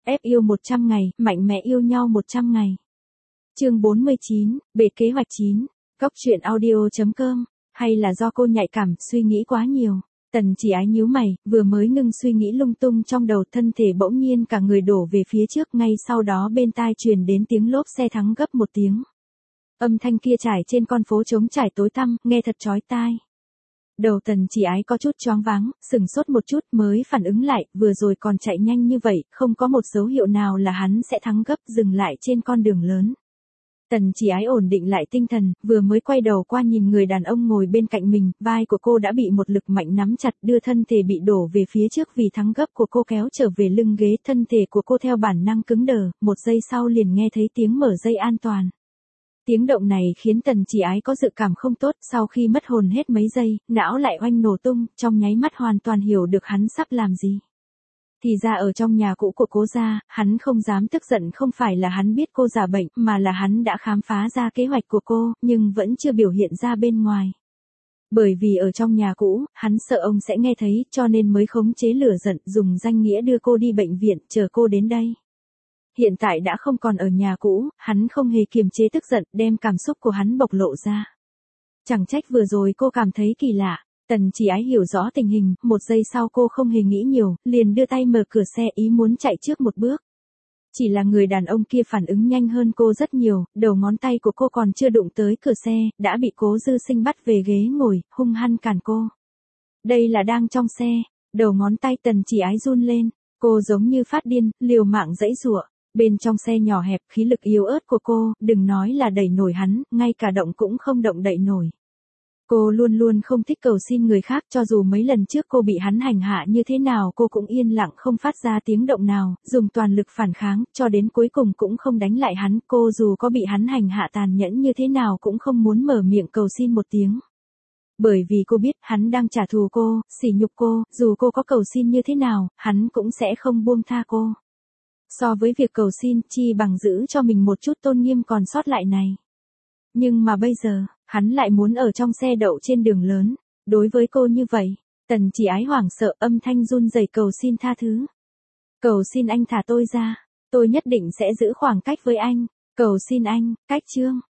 Ép yêu 100 ngày, mạnh mẽ yêu nhau 100 ngày. Chương 49, bề kế hoạch 9, Cốc truyện audio.com, hay là do cô nhạy cảm, suy nghĩ quá nhiều. Tần Chỉ Ái nhíu mày, vừa mới ngừng suy nghĩ lung tung trong đầu, thân thể bỗng nhiên cả người đổ về phía trước, ngay sau đó bên tai truyền đến tiếng lốp xe thắng gấp một tiếng. Âm thanh kia trải trên con phố trống trải tối tăm, nghe thật chói tai. Đầu Tần Chỉ Ái có chút choáng váng, sửng sốt một chút mới phản ứng lại, vừa rồi còn chạy nhanh như vậy, không có một dấu hiệu nào là hắn sẽ thắng gấp, dừng lại trên con đường lớn. Tần Chỉ Ái ổn định lại tinh thần, vừa mới quay đầu qua nhìn người đàn ông ngồi bên cạnh mình, vai của cô đã bị một lực mạnh nắm chặt, đưa thân thể bị đổ về phía trước vì thắng gấp của cô kéo trở về lưng ghế, thân thể của cô theo bản năng cứng đờ, một giây sau liền nghe thấy tiếng mở dây an toàn. Tiếng động này khiến Tần Chỉ Ái có dự cảm không tốt, sau khi mất hồn hết mấy giây, não lại oanh nổ tung, trong nháy mắt hoàn toàn hiểu được hắn sắp làm gì. Thì ra ở trong nhà cũ của cố gia, hắn không dám tức giận, không phải là hắn biết cô giả bệnh, mà là hắn đã khám phá ra kế hoạch của cô, nhưng vẫn chưa biểu hiện ra bên ngoài. Bởi vì ở trong nhà cũ, hắn sợ ông sẽ nghe thấy, cho nên mới khống chế lửa giận, dùng danh nghĩa đưa cô đi bệnh viện, chờ cô đến đây. Hiện tại đã không còn ở nhà cũ, hắn không hề kiềm chế tức giận, đem cảm xúc của hắn bộc lộ ra. Chẳng trách vừa rồi cô cảm thấy kỳ lạ. Tần Chỉ Ái hiểu rõ tình hình, một giây sau cô không hề nghĩ nhiều, liền đưa tay mở cửa xe, ý muốn chạy trước một bước. Chỉ là người đàn ông kia phản ứng nhanh hơn cô rất nhiều, đầu ngón tay của cô còn chưa đụng tới cửa xe, đã bị Cố Dư Sinh bắt về ghế ngồi, hung hăng cản cô. Đây là đang trong xe, đầu ngón tay Tần Chỉ Ái run lên, cô giống như phát điên, liều mạng giãy giụa. Bên trong xe nhỏ hẹp, khí lực yếu ớt của cô, đừng nói là đẩy nổi hắn, ngay cả động cũng không động đậy nổi. Cô luôn luôn không thích cầu xin người khác, cho dù mấy lần trước cô bị hắn hành hạ như thế nào cô cũng yên lặng không phát ra tiếng động nào, dùng toàn lực phản kháng, cho đến cuối cùng cũng không đánh lại hắn, cô dù có bị hắn hành hạ tàn nhẫn như thế nào cũng không muốn mở miệng cầu xin một tiếng. Bởi vì cô biết, hắn đang trả thù cô, sỉ nhục cô, dù cô có cầu xin như thế nào, hắn cũng sẽ không buông tha cô. So với việc cầu xin, chi bằng giữ cho mình một chút tôn nghiêm còn sót lại này. Nhưng mà bây giờ, hắn lại muốn ở trong xe đậu trên đường lớn. Đối với cô như vậy, Tần Chỉ Ái hoảng sợ, âm thanh run rẩy cầu xin tha thứ. Cầu xin anh thả tôi ra, tôi nhất định sẽ giữ khoảng cách với anh. Cầu xin anh, cách chương.